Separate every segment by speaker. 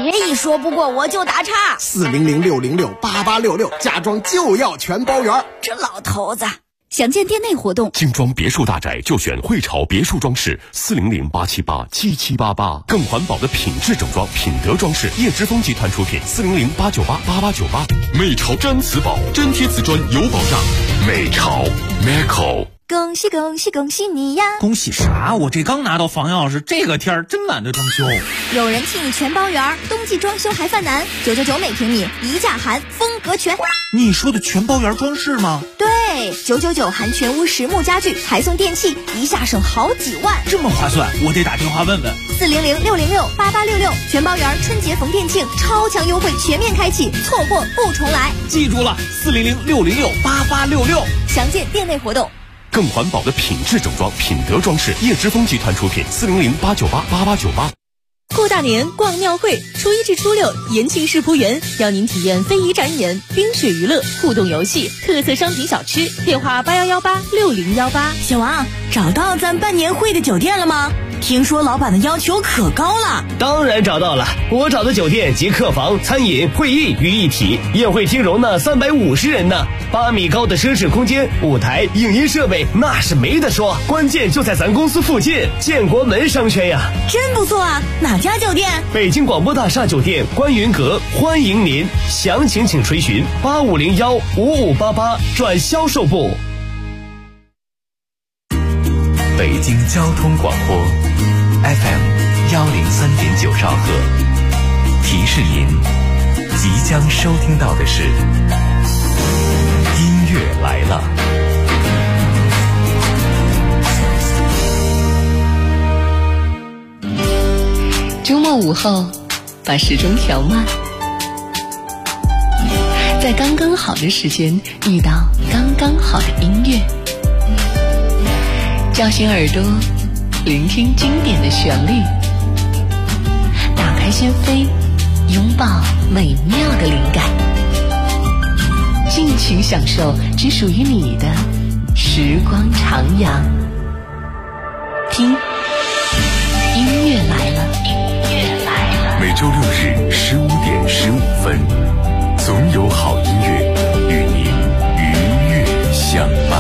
Speaker 1: 别一说不过我就打岔。
Speaker 2: 400-606-8866，家装就要全包圆。
Speaker 1: 这老头子。想见店内活动，
Speaker 3: 精装别墅大宅就选汇潮别墅装饰，400-878-7788，更环保的品质整装、品德装饰。叶之峰集团出品，400-898-8898。美潮毡瓷宝，真贴瓷砖有保障。美潮 Meco。
Speaker 1: 恭喜恭喜恭喜你呀！
Speaker 4: 恭喜啥？我这刚拿到房钥匙，这个天儿真懒得装修。
Speaker 1: 有人替你全包圆，冬季装修还犯难，999每平米，一价含，风格全。
Speaker 4: 你说的全包圆装饰吗？
Speaker 1: 对，999含全屋实木家具，还送电器，一下省好几万，
Speaker 4: 这么划算，我得打电话问问。
Speaker 1: 400-606-8866，全包圆春节逢店庆，超强优惠全面开启，错过不重来。
Speaker 4: 记住了，400-606-8866，
Speaker 1: 详见店内活动。
Speaker 3: 更环保的品质整装、品德装饰，叶之峰集团出品，400-898-8898。
Speaker 5: 过大年逛庙会，初1至初6，延庆世仆园邀您体验非遗展演、冰雪娱乐、互动游戏、特色商品小吃。电话8118-6018。
Speaker 6: 小王，找到咱办年会的酒店了吗？听说老板的要求可高了。
Speaker 7: 当然找到了，我找的酒店集客房、餐饮、会议于一体，宴会厅容纳350人呢，8米高的奢侈空间，舞台、影音设备那是没得说，关键就在咱公司附近，建国门商圈呀。
Speaker 6: 真不错啊，哪家酒店？
Speaker 7: 北京广播大厦酒店观云阁，欢迎您，详情请垂询8501-5588转销售部。
Speaker 8: 北京交通广播 FM103.9兆赫，提示您即将收听到的是音乐来了。
Speaker 5: 周末午后，把时钟调慢，在刚刚好的时间遇到刚刚好的音乐，叫醒耳朵，聆听经典的旋律，打开心扉，拥抱美妙的灵感，尽情享受只属于你的时光徜徉。听，音乐来了，音乐来了。
Speaker 3: 每周6日15:15，总有好音乐与您愉悦相伴。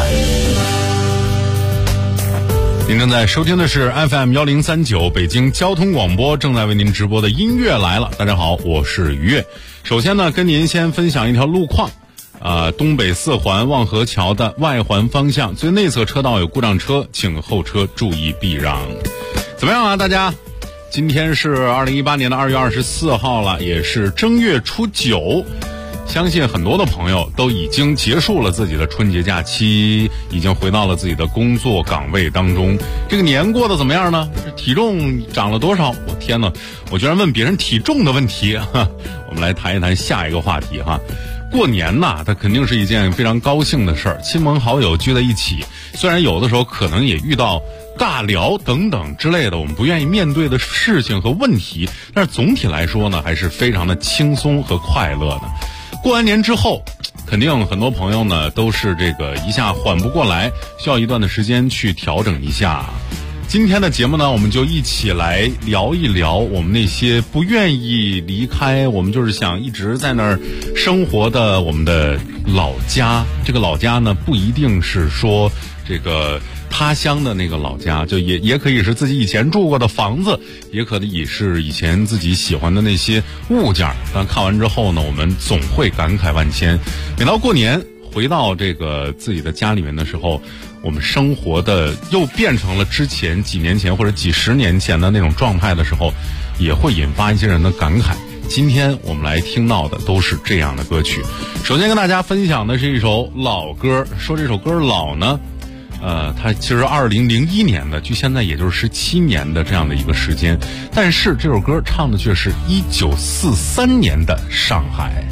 Speaker 3: 您正在收听的是 FM1039 北京交通广播，正在为您直播的音乐来了。大家好，我是于悦。首先呢，跟您先分享一条路况。东北4环望河桥的外环方向最内侧车道有故障车，请后车注意避让。怎么样啊，大家？今天是2018年的2月24号了，也是正月初9。相信很多的朋友都已经结束了自己的春节假期，已经回到了自己的工作岗位当中。这个年过得怎么样呢？体重长了多少？我天哪，我居然问别人体重的问题。我们来谈一谈下一个话题哈。过年呐，它肯定是一件非常高兴的事儿，亲朋好友聚在一起，虽然有的时候可能也遇到尬聊等等之类的我们不愿意面对的事情和问题，但是总体来说呢，还是非常的轻松和快乐的。过完年之后，肯定很多朋友呢都是这个一下缓不过来，需要一段的时间去调整一下。今天的节目呢，我们就一起来聊一聊我们那些不愿意离开，我们就是想一直在那儿生活的我们的老家。这个老家呢，不一定是说这个他乡的那个老家，就也可以是自己以前住过的房子，也可以是以前自己喜欢的那些物件。但看完之后呢，我们总会感慨万千。每到过年回到这个自己的家里面的时候，我们生活的又变成了之前几年前或者几十年前的那种状态的时候，也会引发一些人的感慨。今天我们来听到的都是这样的歌曲。首先跟大家分享的是一首老歌，说这首歌老呢，它其实2001年的，距现在也就是17年的这样的一个时间，但是这首歌唱的却是1943年的上海。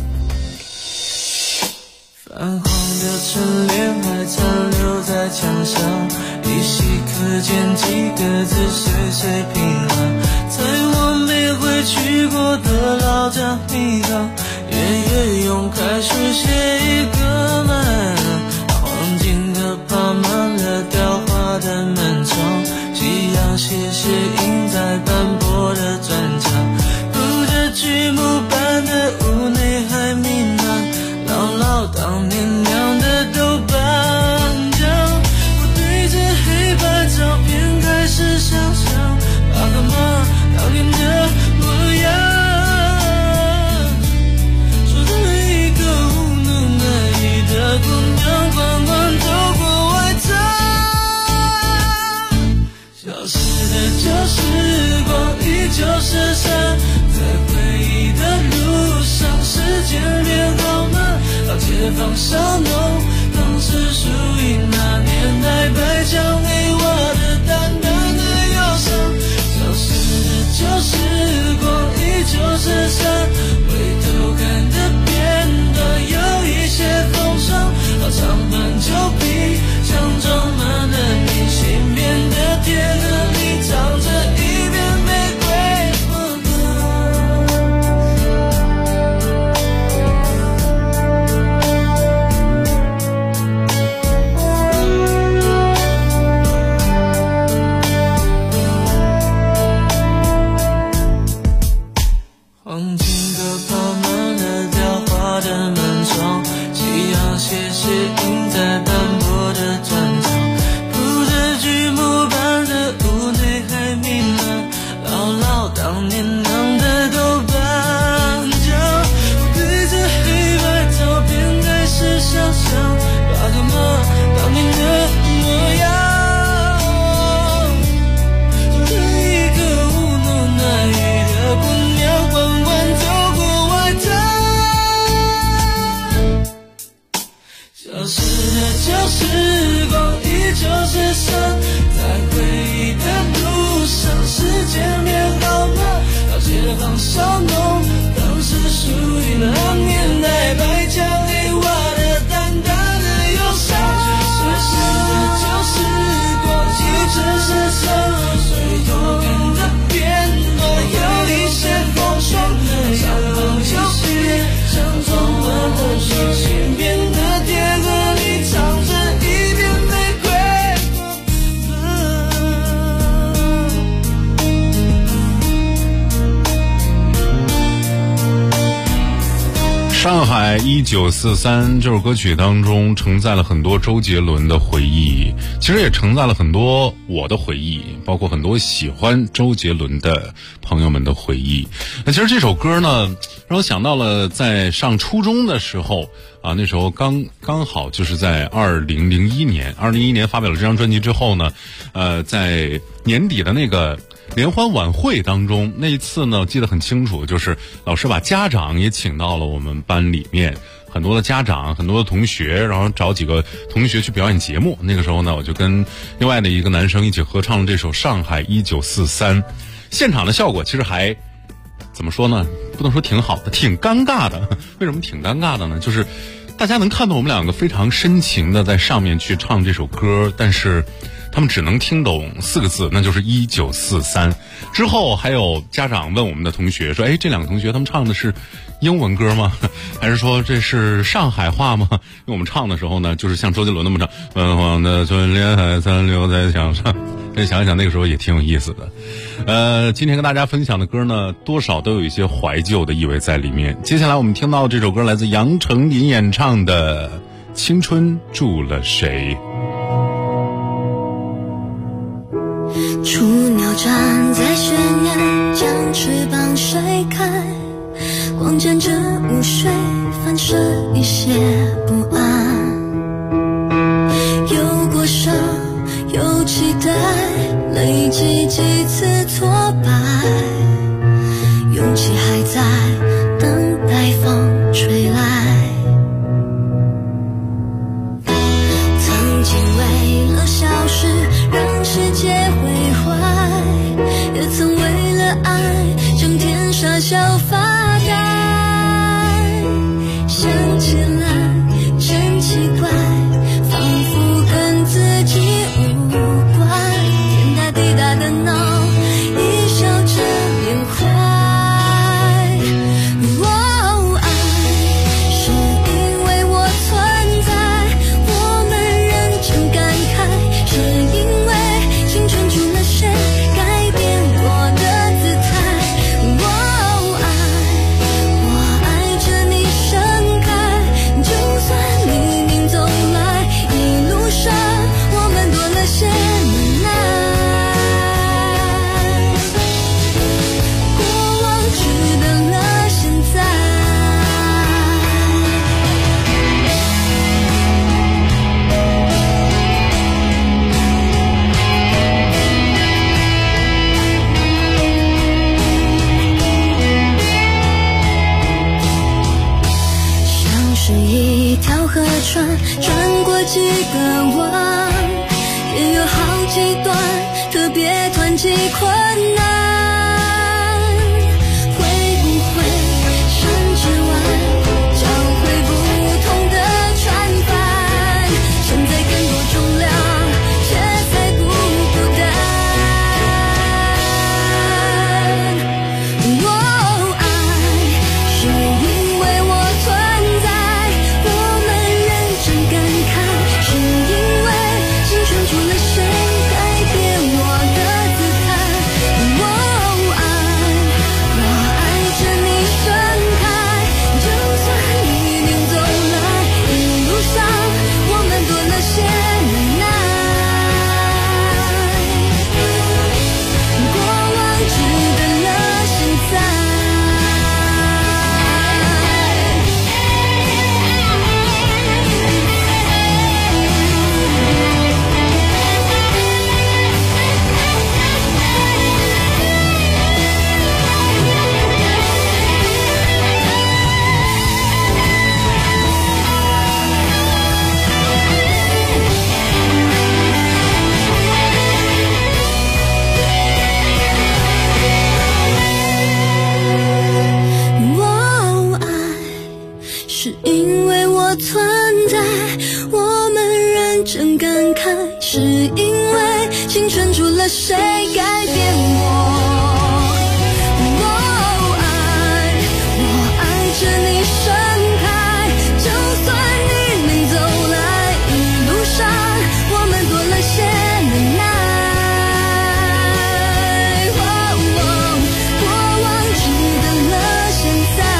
Speaker 9: 泛黄的春联还残留在墙上，依稀可见几个字岁岁平安，在我没回去过的老家地方，月月用开水写一个满，黄金的爬满了雕花的门窗，夕阳斜斜映在斑驳的砖墙，读着剧目般的屋内还弥漫姥姥当年酿的豆瓣酱。我对着黑白照片开始想象爸爸妈当年的模样，说着一个无能为力的姑娘缓缓走过外套。消失的旧时光依旧是山，在回忆的路上时间变好慢，老街坊小弄当时属于那年代白墙黑瓦的淡淡的忧伤。消失的旧时光依旧是山，回头看的片段有一些风霜，老长板旧皮墙装满了你心变的铁盒里藏着一片玫瑰。黄金阁跑满了雕花的门窗，夕阳斜斜映在斑驳的砖墙，铺着剧目般的屋内还弥漫姥姥当年酿的豆瓣酱。我对着黑白照片开始想象爸爸妈当年的模样，做着一个无能为力的姑娘缓缓走过外套。消失的旧时光依旧是山，在回忆的路上时间变好慢，老街坊小弄当时属于那年代白墙黑瓦的淡淡的忧伤。消失的旧时光依旧是山，回头看的片段有一些风霜，长风旧皮像装满了你心变的铁盒里藏着一片玫瑰。
Speaker 3: 上海1943这首歌曲当中承载了很多周杰伦的回忆，其实也承载了很多我的回忆，包括很多喜欢周杰伦的朋友们的回忆。那其实这首歌呢，让我想到了在上初中的时候啊，那时候刚好就是在2001年发表了这张专辑之后呢，在年底的那个联欢晚会当中，那一次呢记得很清楚，就是老师把家长也请到了我们班里面，很多的家长很多的同学，然后找几个同学去表演节目。那个时候呢，我就跟另外的一个男生一起合唱了这首《上海1943》，现场的效果其实还怎么说呢，不能说挺好的，挺尴尬的。为什么挺尴尬的呢？就是大家能看到我们两个非常深情的在上面去唱这首歌，但是他们只能听懂4个字，那就是1943。之后还有家长问我们的同学说，这两个同学他们唱的是英文歌吗？还是说这是上海话吗？因为我们唱的时候呢，就是像周杰伦那么唱，文黄的春联还残留在墙上。想一想那个时候也挺有意思的。今天跟大家分享的歌呢，多少都有一些怀旧的意味在里面。接下来我们听到这首歌来自杨丞琳演唱的《青春住了谁》。
Speaker 10: 雏鸟站在悬崖，将翅膀甩开，光沾着午水，反射一些不安。有过伤，有期待，累积几次挫败，勇气还在等待风吹来。曾经为了小事让世界毁坏，也曾为了爱整天傻笑发呆。想起来真奇怪，仿佛跟自己无关，天大地大的闹，一笑着缅怀。爱是因为我存在，我们认真感慨，是因为青春住了谁，改变我的姿态。爱穿过几个弯，也有好几段特别湍急困难，会不会山之外交汇不同的船帆，承载更多重量，却才不孤单。是因为我存在，我们认真感慨，是因为青春除了谁改变我的姿态。我爱着你盛开，就算泥泞走来，一路上我们多了些忍耐，过往值得了现在。是因为我存在，我们认真感慨，是因为青春除了谁改变我。我爱着你盛开，就算泥泞走来，一路上我们多了些忍耐。过往值得了现在。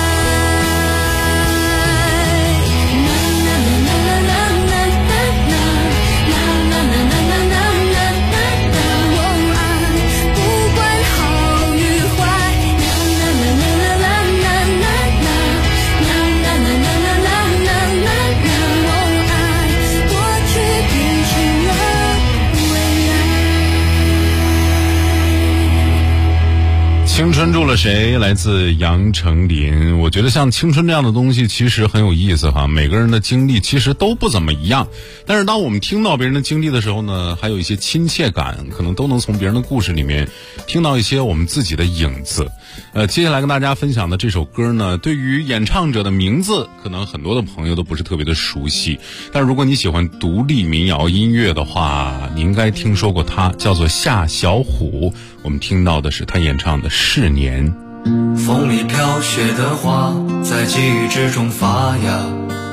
Speaker 3: 青春住了谁？来自杨丞琳。我觉得像青春这样的东西其实很有意思哈，每个人的经历其实都不怎么一样，但是当我们听到别人的经历的时候呢，还有一些亲切感，可能都能从别人的故事里面听到一些我们自己的影子。接下来跟大家分享的这首歌呢，对于演唱者的名字可能很多的朋友都不是特别的熟悉，但是如果你喜欢独立民谣音乐的话，你应该听说过他，叫做夏小虎。我们听到的是他演唱的《逝年》。
Speaker 9: 风里飘雪的花在记忆之中发芽，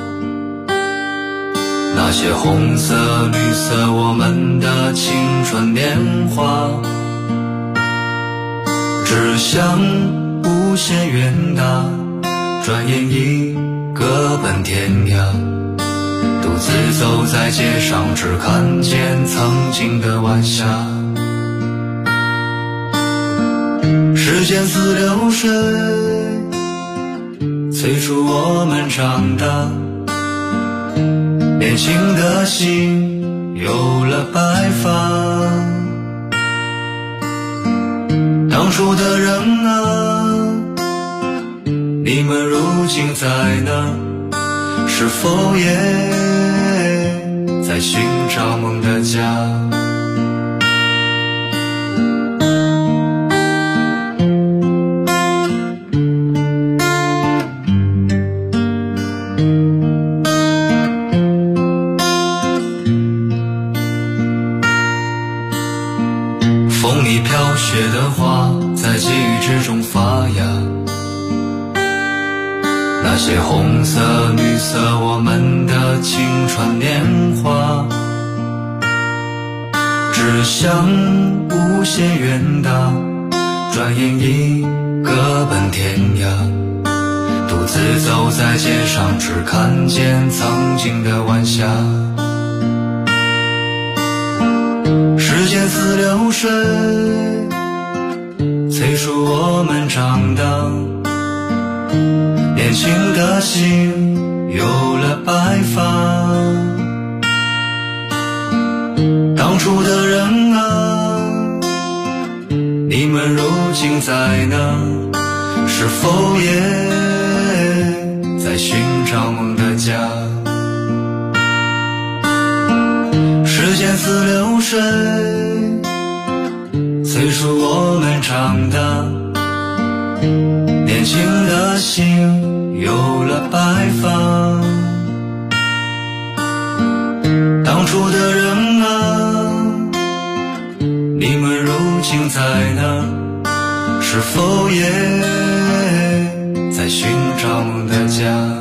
Speaker 9: 那些红色绿色我们的青春年华，只想无限远大，转眼已各奔天涯，独自走在街上，只看见曾经的晚霞。时间似流水，催促我们长大，年轻的心有了白发。当初的人啊，你们如今在哪？是否也在寻找梦的家？风里飘雪的花在记忆之中发芽，那些红色绿色我们的青春年华，只想无限远大，转眼已各奔天涯，独自走在街上，只看见曾经的晚霞。时间似流水，催促我们长大，年轻的心有了白发。当初的人啊，你们如今在哪？是否也在寻找梦的家？ 水，随着我们长大，年轻的心有了白发。当初的人啊，你们如今在哪？是否也在寻找的家？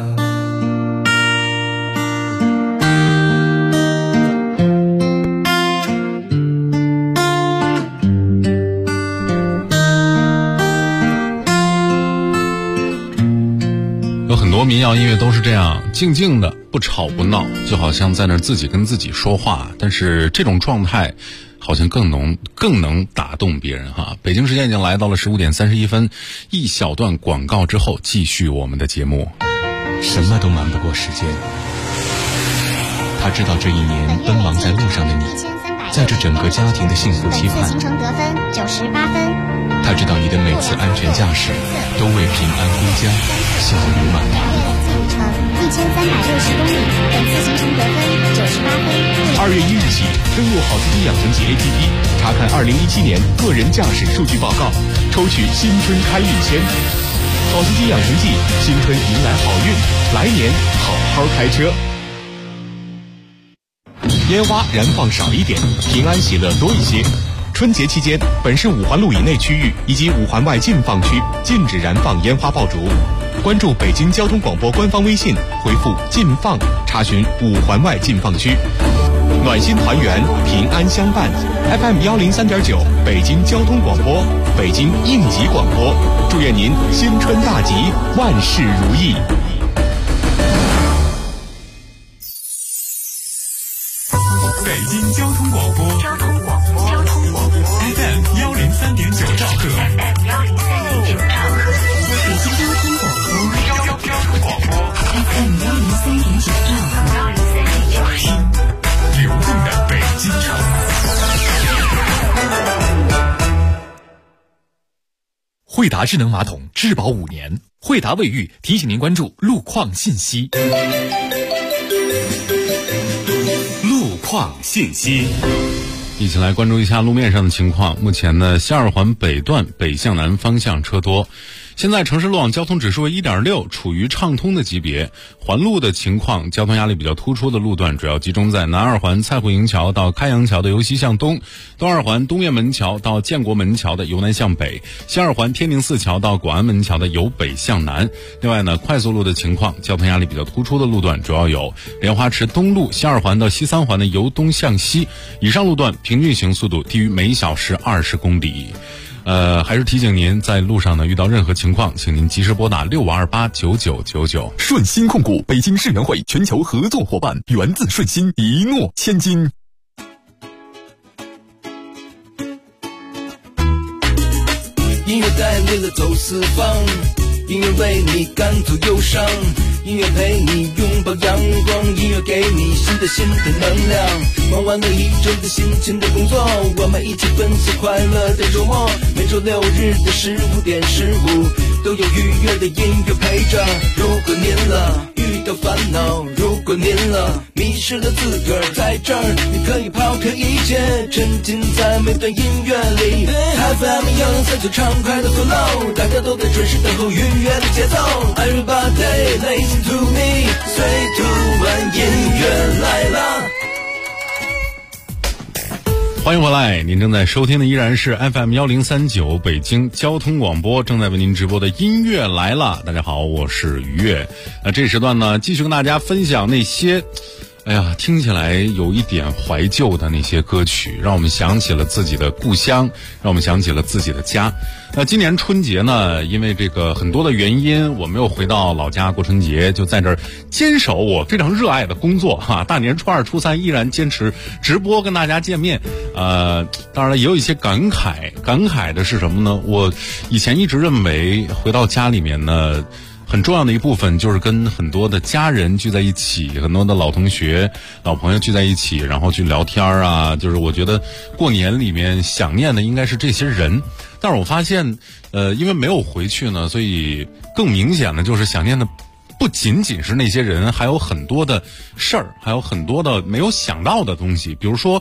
Speaker 3: 有很多民谣音乐都是这样，静静的，不吵不闹，就好像在那自己跟自己说话，但是这种状态好像更能打动别人哈。北京时间已经来到了15点31分，一小段广告之后继续我们的节目。
Speaker 11: 什么都瞒不过时间，他知道这一年奔忙在路上的你，在这整个家庭的幸福期盼，
Speaker 12: 行程得分98分。
Speaker 11: 他知道你的每次安全驾驶都为平安归家效于满堂。
Speaker 12: 1360公里，本次行程得分98分。
Speaker 11: 2月1日起，登录好司机养成记 APP， 查看2017年个人驾驶数据报告，抽取新春开运签。好司机养成记，新春迎来好运，来年好好开车。烟花燃放少一点，平安喜乐多一些。春节期间，本市5环路以内区域以及5环外禁放区禁止燃放烟花爆竹。关注北京交通广播官方微信，回复禁放查询5环外禁放区。暖心团圆，平安相伴。FM 103.9，北京交通广播，北京应急广播，祝愿您新春大吉，万事如意。
Speaker 8: 北京交通广播FM 103.9兆赫，
Speaker 10: 北京交通广播 FM 103.9兆赫，
Speaker 8: 流动的北京城。惠达智能马桶质保5年，惠达卫浴提醒您关注路况信息。路况信息，
Speaker 3: 一起来关注一下路面上的情况。目前呢，西二环北段北向南方向车多，现在城市路网交通指数为 1.6， 处于畅通的级别。环路的情况，交通压力比较突出的路段主要集中在南二环蔡户营桥到开阳桥的由西向东，东二环东面门桥到建国门桥的由南向北，西二环天宁寺桥到广安门桥的由北向南。另外呢，快速路的情况，交通压力比较突出的路段主要有莲花池东路西二环到西三环的由东向西，以上路段平均行速度低于每小时20公里。还是提醒您，在路上呢遇到任何情况，请您及时拨打65289999。
Speaker 8: 顺心控股北京世园会全球合作伙伴，源自顺心，一诺千金。
Speaker 9: 音乐带领了走四方，音乐为你赶走忧伤，音乐陪你拥抱阳光，音乐给你新的能量。忙完了一周的辛勤的工作，我们一起分享快乐的周末。每周6日的15点15，都有愉悦的音乐陪着。如果您遇到烦恼，如果您迷失了自个儿，在这儿你可以抛开一切，沉浸在每段音乐里。FM 103.9畅快的 flow， 大家都在准时等候愉悦的节奏。Everybody listen to me， 随读完音乐来了。
Speaker 3: 欢迎回来，您正在收听的依然是 FM 103.9北京交通广播，正在为您直播的音乐来了。大家好，我是于越。那这时段呢，继续跟大家分享那些听起来有一点怀旧的那些歌曲，让我们想起了自己的故乡，让我们想起了自己的家。那今年春节呢，因为这个很多的原因，我没有回到老家过春节，就在这儿坚守我非常热爱的工作哈。大年初2、初3依然坚持直播跟大家见面。当然了，也有一些感慨的是什么呢？我以前一直认为回到家里面呢，很重要的一部分就是跟很多的家人聚在一起，很多的老同学、老朋友聚在一起，然后去聊天啊。就是我觉得过年里面想念的应该是这些人，但是我发现，因为没有回去呢，所以更明显的就是想念的不仅仅是那些人，还有很多的事儿，还有很多的没有想到的东西。比如说，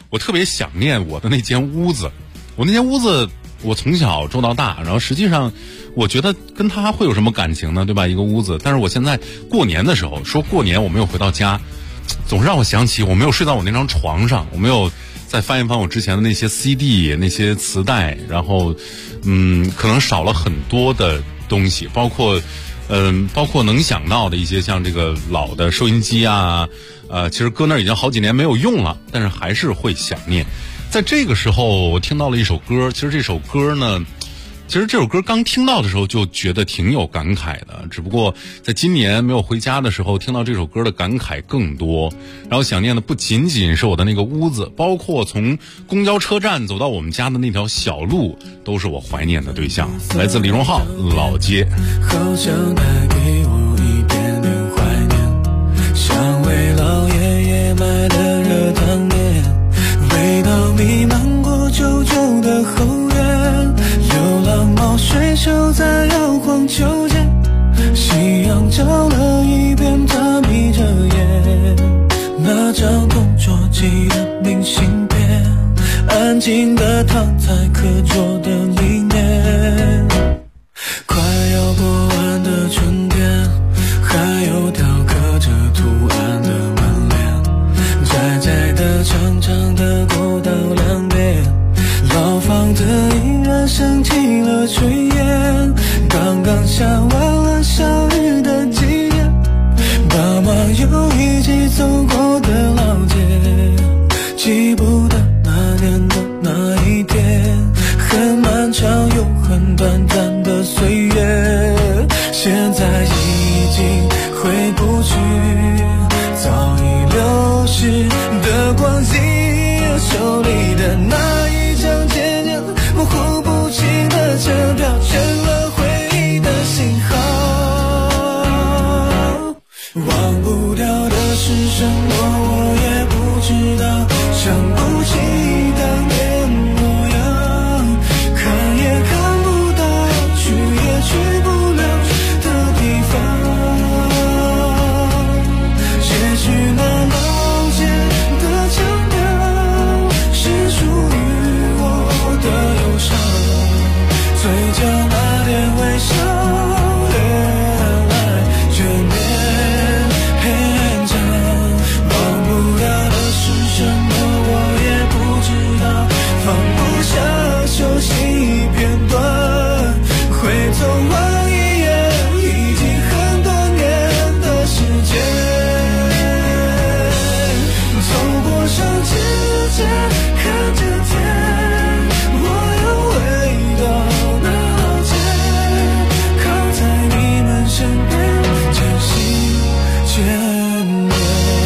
Speaker 3: 我特别想念我的那间屋子。我那间屋子我从小住到大，然后实际上我觉得跟他会有什么感情呢，对吧？一个屋子。但是我现在过年的时候说过年我没有回到家，总是让我想起我没有睡到我那张床上，我没有再翻一翻我之前的那些 CD 那些磁带，然后可能少了很多的东西，包括能想到的一些像这个老的收音机啊，其实搁那儿已经好几年没有用了，但是还是会想念。在这个时候我听到了一首歌，其实这首歌刚听到的时候就觉得挺有感慨的，只不过在今年没有回家的时候听到这首歌的感慨更多，然后想念的不仅仅是我的那个屋子，包括从公交车站走到我们家的那条小路都是我怀念的对象。来自李荣浩《老街》。
Speaker 9: 好像带给我一点点怀念，像为老爷爷买的热汤面，味道弥漫过旧旧的后院，流浪猫睡熟在摇晃秋千，夕阳照了一遍，他眯着眼，那张同桌寄的明信片，安静地躺在课桌的里面。快要过完的春天，还有条刻着图案的门帘，窄窄的长长的过道两边，老房子依然升起了炊烟，刚刚下完了小雨的季节，爸妈又一起走过的老街，记不得那年的那一天，很漫长又很短暂的岁月，现在已经回不去早已流逝的光景，手里的那一张渐渐模糊不清的车票，成了回忆的信号。忘不掉的是什么我也不知道，想不起当年模样，看也看不到，去也去不了的地方。也许那老街的腔调是属于我的忧伤，嘴角那点微笑越来越绵长，忘不掉的是什么我也不知道，放不下熟悉片段，会走完一夜已经很多年的时间，走过上指尖看着天，我又回到那老街，靠在你们身边渐行渐远。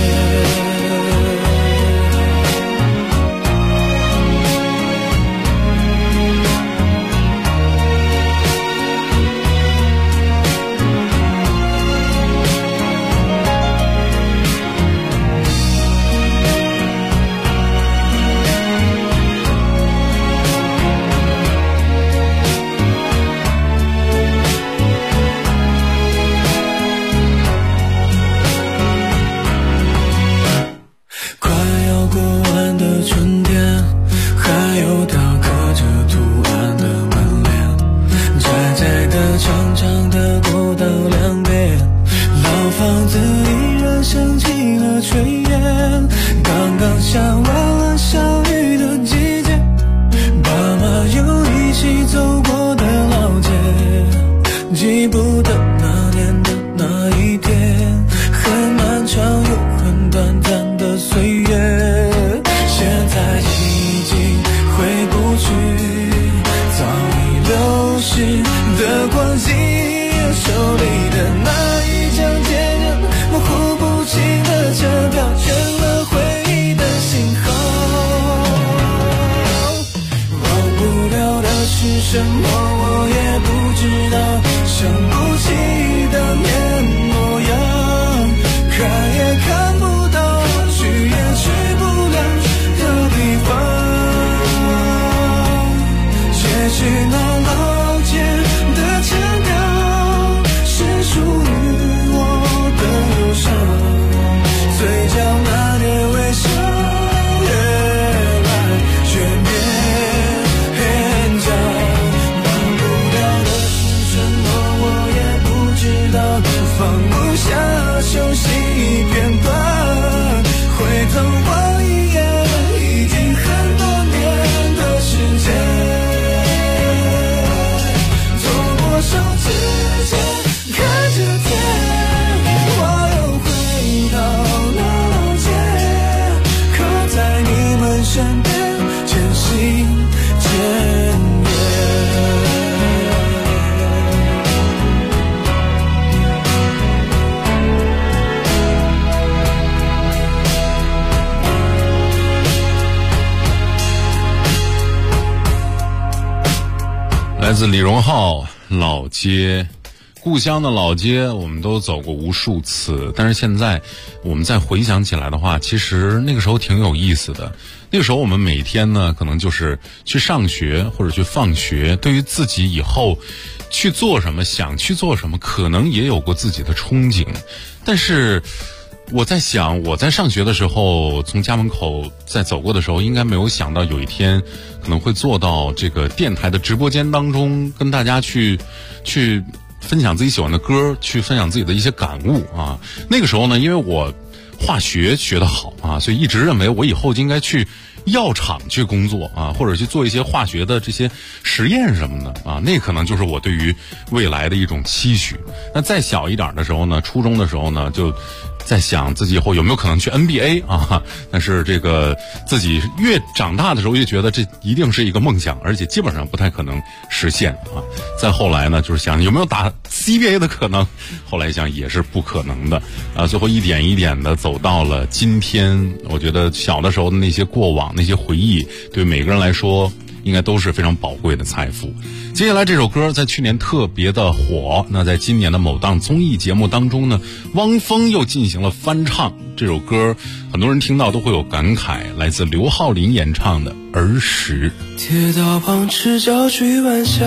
Speaker 9: 快要过完的春天，还有条刻着图案的门帘，窄窄的长长的过道两边，老房子依然升起了炊烟，刚刚下完了小雨的季节，爸妈又一起走过的老街，记不得那年的那一天，很漫长又很短暂的岁月，现在已经回不去早已流逝的光景，手里的那一张渐渐模糊不清的车票，成了回忆的信号。
Speaker 3: 自李荣浩老街。故乡的老街我们都走过无数次，但是现在我们再回想起来的话，其实那个时候挺有意思的。那个时候我们每天呢可能就是去上学或者去放学，对于自己以后去做什么，想去做什么，可能也有过自己的憧憬。但是我在想，我在上学的时候从家门口在走过的时候，应该没有想到有一天可能会坐到这个电台的直播间当中，跟大家去分享自己喜欢的歌，去分享自己的一些感悟啊。那个时候呢，因为我化学学得好啊，所以一直认为我以后就应该去药厂去工作啊，或者去做一些化学的这些实验什么的啊，那可能就是我对于未来的一种期许。那再小一点的时候呢，初中的时候呢，就在想自己以后有没有可能去 NBA 啊，但是这个自己越长大的时候越觉得这一定是一个梦想，而且基本上不太可能实现啊。再后来呢，就是想有没有打 CBA 的可能，后来想也是不可能的啊。最后一点一点的走到了今天，我觉得小的时候的那些过往，那些回忆，对每个人来说应该都是非常宝贵的财富。接下来这首歌在去年特别的火，那在今年的某档综艺节目当中呢，汪峰又进行了翻唱。这首歌很多人听到都会有感慨，来自刘浩霖演唱的《儿时》。
Speaker 9: 铁道旁赤脚追晚霞，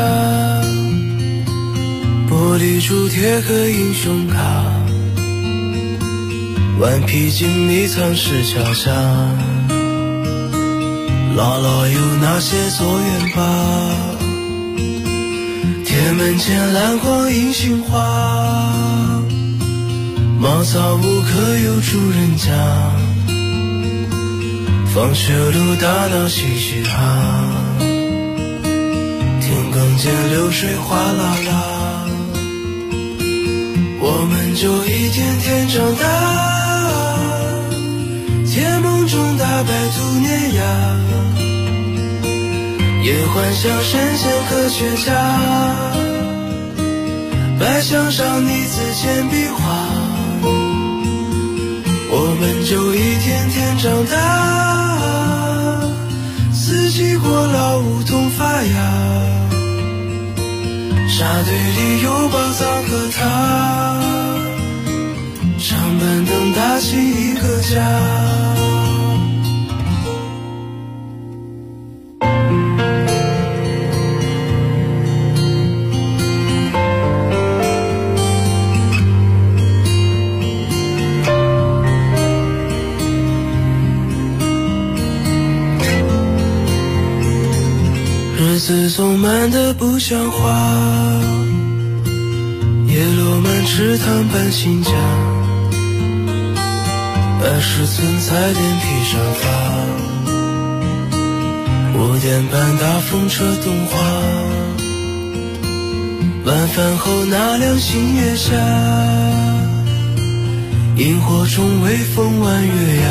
Speaker 9: 玻璃珠铁盒英雄卡，顽皮筋迷藏石桥下，姥姥有那些作业吧，铁门前蓝黄银杏花，茅草屋可有主人家，放学路打闹嘻嘻哈，田埂间流水哗啦啦，我们就一天天长大，甜梦中大白兔碾压，也幻想神仙科学家，白墙上泥字铅笔画，我们就一天天长大，四季过老梧桐发芽，沙堆里有宝藏和他，长板凳搭起一个家。日子总慢得不像话，叶落满池塘搬新家，20寸彩电披上发，5点半大风车动画，晚饭后那辆星月下，萤火虫微风弯月牙，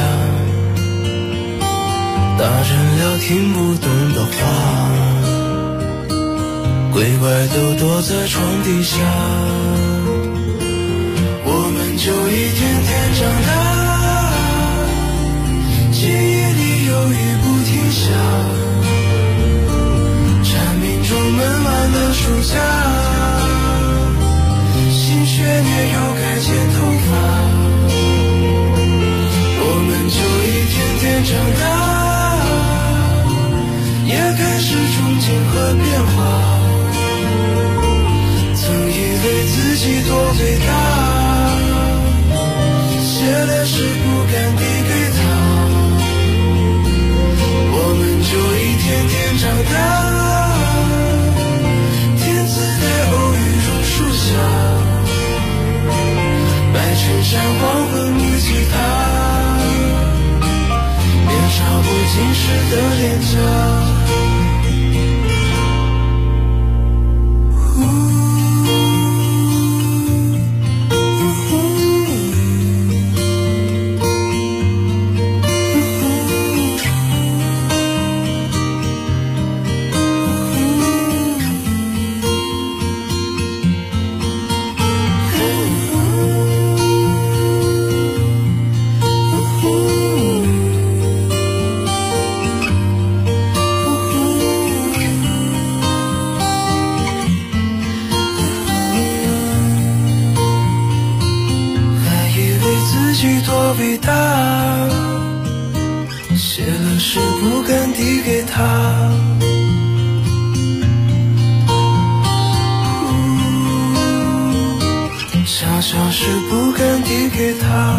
Speaker 9: 大人聊听不懂的话，鬼怪都躲在床底下，我们就一天天长大，记忆里有雨不停下，蝉鸣中闷完了暑假，新学年又该剪头发，我们就一天天长大，也开始憧憬和变化，自己多伟大，写的诗不敢递给他，我们就一天天长大，天自带偶遇榕树下，白衬衫黄昏木吉他，年少不经事的脸颊。 己多伟大，写了诗不敢递给他，小小事不敢递给他。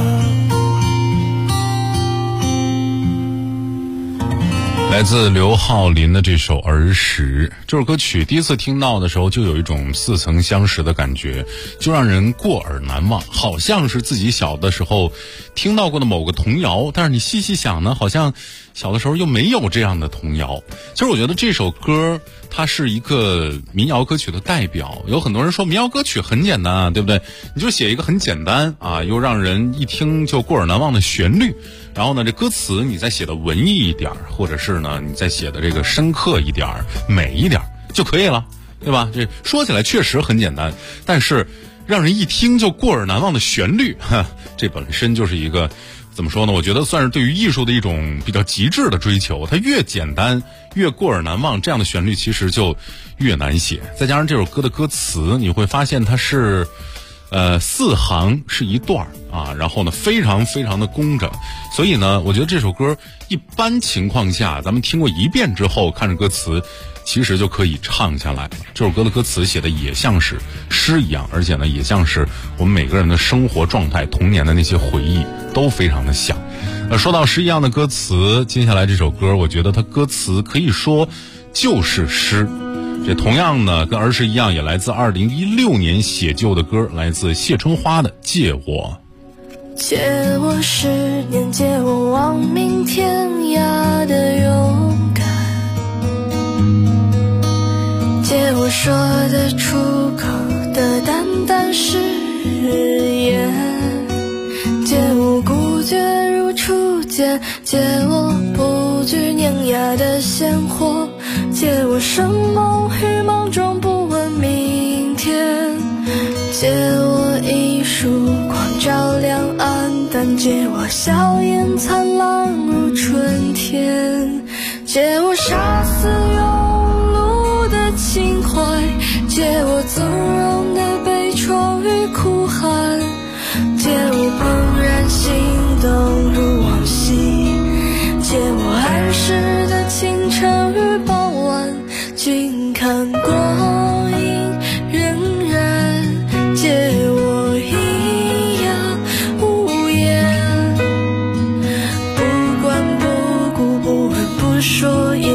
Speaker 3: 来自刘浩林的这首《儿时》，这首歌曲第一次听到的时候就有一种似曾相识的感觉，就让人过耳难忘，好像是自己小的时候听到过的某个童谣，但是你细细想呢，好像小的时候又没有这样的童谣。其实我觉得这首歌它是一个民谣歌曲的代表，有很多人说民谣歌曲很简单啊，对不对？你就写一个很简单啊，又让人一听就过耳难忘的旋律，然后呢，这歌词你再写的文艺一点，或者是呢，你再写的这个深刻一点、美一点就可以了，对吧？这说起来确实很简单，但是让人一听就过耳难忘的旋律，这本身就是一个怎么说呢？我觉得算是对于艺术的一种比较极致的追求。它越简单越过耳难忘，这样的旋律其实就越难写。再加上这首歌的歌词，你会发现它是4行是一段啊，然后呢非常非常的工整，所以呢我觉得这首歌一般情况下咱们听过一遍之后，看着歌词其实就可以唱下来了。这首歌的歌词写的也像是诗一样，而且呢也像是我们每个人的生活状态、童年的那些回忆都非常的像。说到诗一样的歌词，接下来这首歌我觉得它歌词可以说就是诗。这同样呢跟儿时一样，也来自2016年写就的歌，来自谢春花的《借我》。
Speaker 10: 借我10年，借我亡命天涯的勇敢，借我说得出口的淡淡誓言，借我孤绝如初见，借我不惧碾压的鲜活，借我生梦与莽撞不问明天，借我一束光照亮暗淡，借我笑颜灿烂如春天，借我杀死庸碌的情怀，借我纵容的悲怆与哭喊，借我怦然心动如往昔，借我安适的清晨与傍晚，静看光阴荏苒，借我一样无言，不管不顾不问不说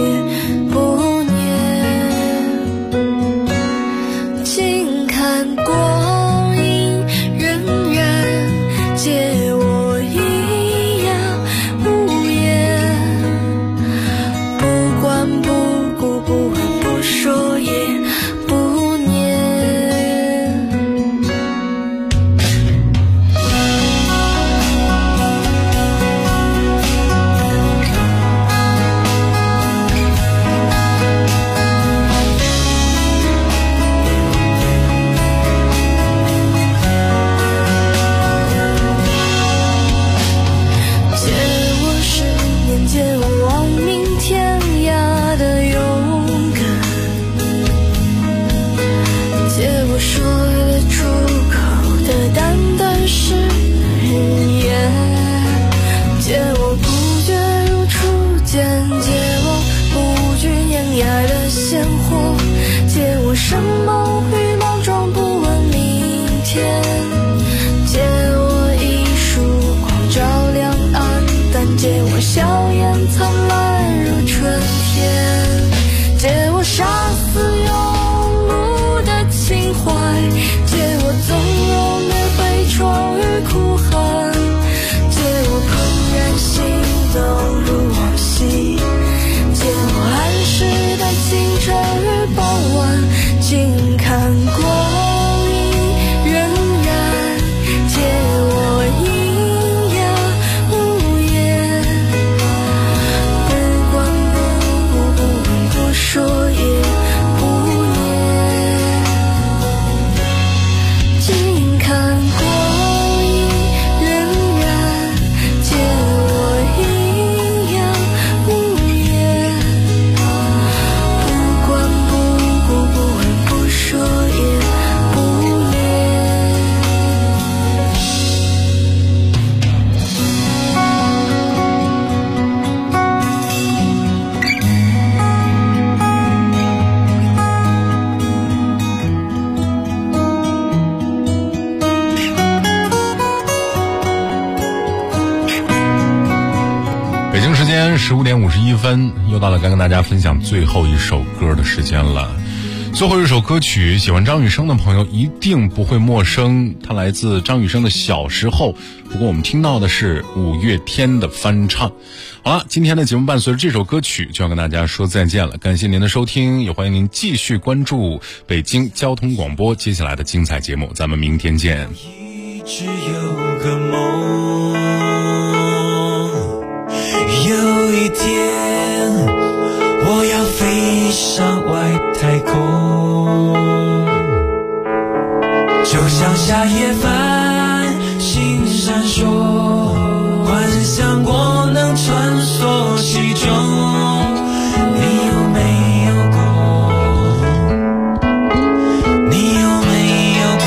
Speaker 3: 间15点51分，又到了该跟大家分享最后一首歌的时间了。最后一首歌曲，喜欢张雨生的朋友一定不会陌生，它来自张雨生的小时候。不过我们听到的是五月天的翻唱。好了，今天的节目伴随着这首歌曲就要跟大家说再见了，感谢您的收听，也欢迎您继续关注北京交通广播接下来的精彩节目，咱们明天见。
Speaker 9: 一直有个梦，有一天我要飞上外太空，就像夏夜繁星闪烁，幻想我能穿梭其中。你有没有过？你有没有过？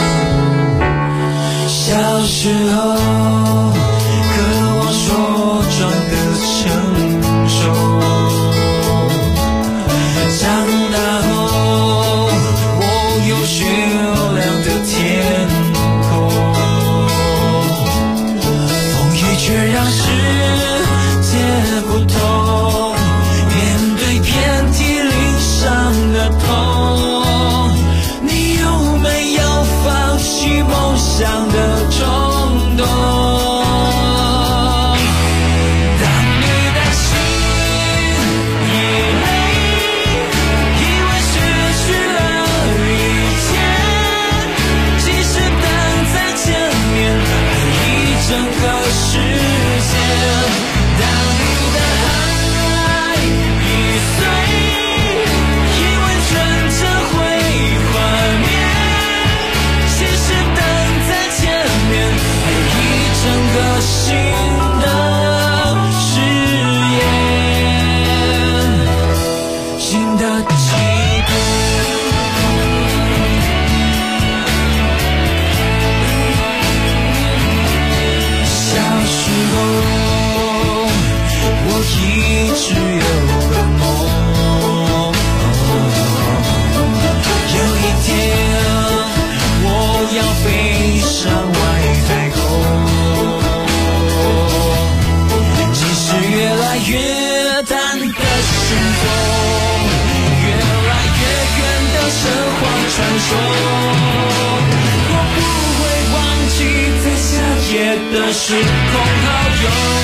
Speaker 9: 小时候渴望说装的成熟，长大后我有雪亮的天空，风雨却让世界不同，面对遍体鳞伤的痛，你有没有放弃梦想的冲动？的时空好友，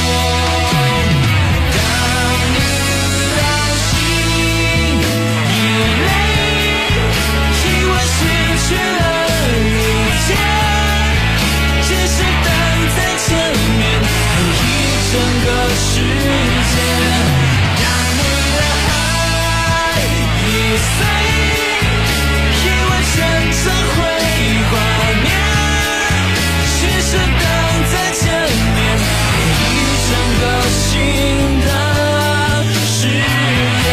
Speaker 9: 当你的心已累，以为失去了一切，只是等在前面还一整个世界。当你的海已碎，以为全程会幻灭，其实等在前面一整个新的世界，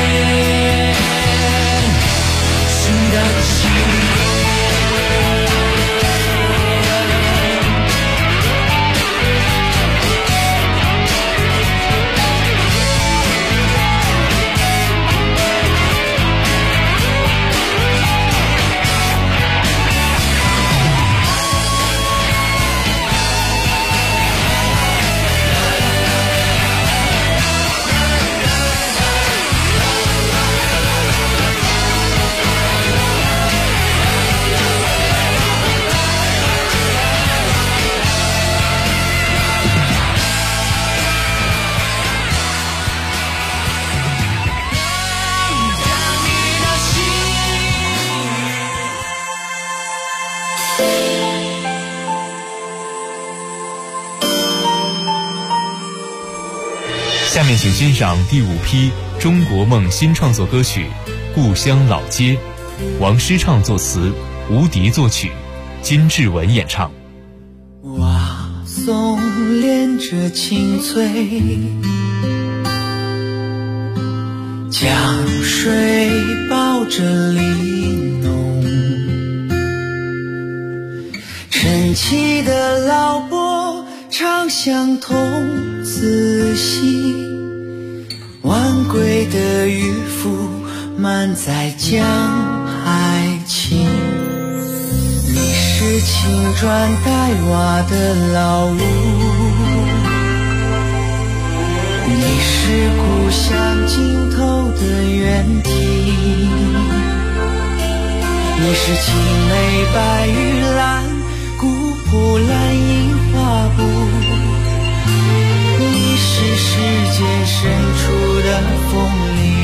Speaker 9: 新的起
Speaker 8: 下面请欣赏第5批中国梦新创作歌曲《故乡老街》，王诗畅作词，吴迪作曲，金志文演唱。
Speaker 9: 哇松连着青翠，江水抱着玲珑，晨起的老伯唱相同，仔细晚归的渔夫满载江海情，你是青砖黛瓦的老屋， 你是故乡尽头的原地，你是青梅白玉兰，古朴蓝印花布，你是世界深处的风里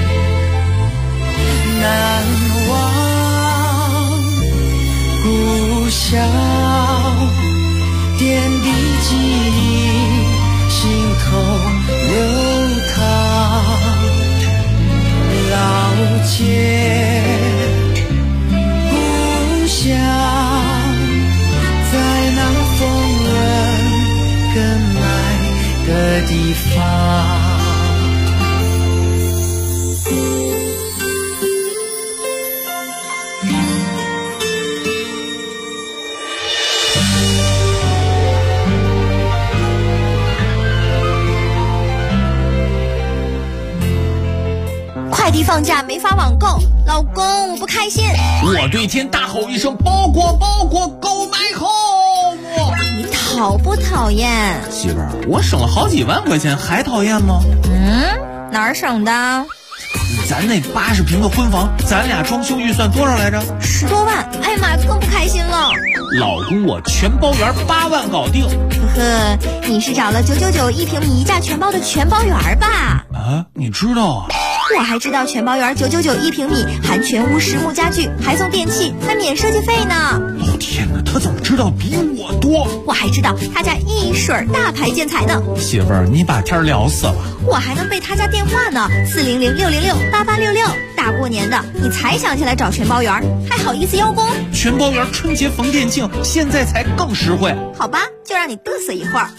Speaker 9: 难忘故乡点滴记忆，心头流淌，老街故乡，在那风润更美的地方。
Speaker 1: 快递放假没法网购，老公我不开心。
Speaker 4: 我对天大吼一声，包裹包裹，购买home。
Speaker 1: 你讨不讨厌？
Speaker 4: 媳妇儿，我省了好几万块钱，还讨厌吗？
Speaker 1: 哪儿省的？
Speaker 4: 咱那80平的婚房，咱俩装修预算多少来着
Speaker 1: ？10多万。哎呀妈，更不开心了。
Speaker 4: 老公，我全包圆8万搞定。
Speaker 1: 呵呵，你是找了9991平米1价全包的全包圆吧？
Speaker 4: 啊，你知道啊？
Speaker 1: 我还知道全包圆9991平米，含全屋实木家具，还送电器，还免设计费呢。
Speaker 4: 哦天哪，他怎么知道比我多？
Speaker 1: 我还知道他家一水大牌建材呢。
Speaker 4: 媳妇儿，你把天聊死了。
Speaker 1: 我还能背他家电话呢，400-606-8866。大过年的，你才想起来找全包圆，还好意思邀功？
Speaker 4: 全包圆春节逢店庆，现在才更实惠。
Speaker 1: 好吧，就让你嘚瑟一会儿。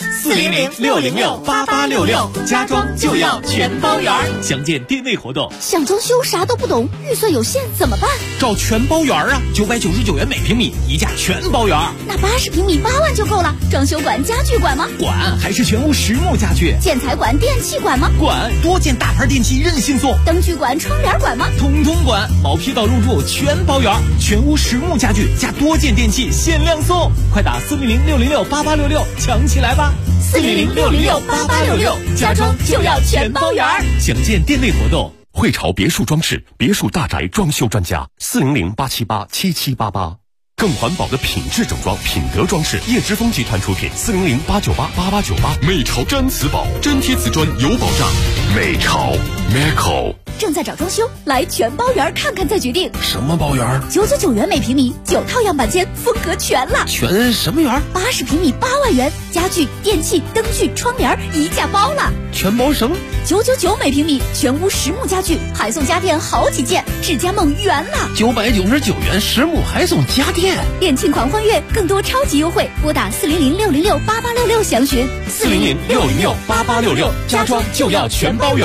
Speaker 4: 400-606-8866，家装就要全包圆。详见店内活动。
Speaker 1: 想装修啥都不懂，预算有限怎么办？
Speaker 4: 找全包圆啊，999元每平米，1价全包圆。
Speaker 1: 那80平米8万就够了。装修管、家具管吗？
Speaker 4: 管，还是全屋实木家具。
Speaker 1: 建材管、电器管吗？
Speaker 4: 管，多件大牌电器任性送。
Speaker 1: 灯具管、窗帘管吗？
Speaker 4: 统统管，毛坯到入住全包圆，全屋实木家具加多件电器限量送，快打400-606-8866抢起来吧
Speaker 1: ！400-606-8866，家装就要全包圆。
Speaker 4: 详见店内活动。
Speaker 13: 汇潮别墅装饰，别墅大宅装修专家，400-878-7788。更环保的品质整装，品德装饰，叶之峰集团出品，400-898-8898。美潮毡瓷宝，真贴瓷砖有保障。美潮 Meco。
Speaker 1: 正在找装修，来全包圆看看再决定。
Speaker 13: 什么包圆
Speaker 1: ？999元每平米，9套样板间，风格全了。
Speaker 13: 全什么圆
Speaker 1: ？80平米8万元，家具、电器、灯具、窗帘一价包了。
Speaker 13: 全包什么
Speaker 1: ？999每平米，全屋实木家具，还送家电好几件，智家梦圆了。
Speaker 13: 999元实木还送家电，
Speaker 1: 店庆狂欢月，更多超级优惠，拨打400-606-8866详询。
Speaker 13: 400-606-8866，家装就要全包圆。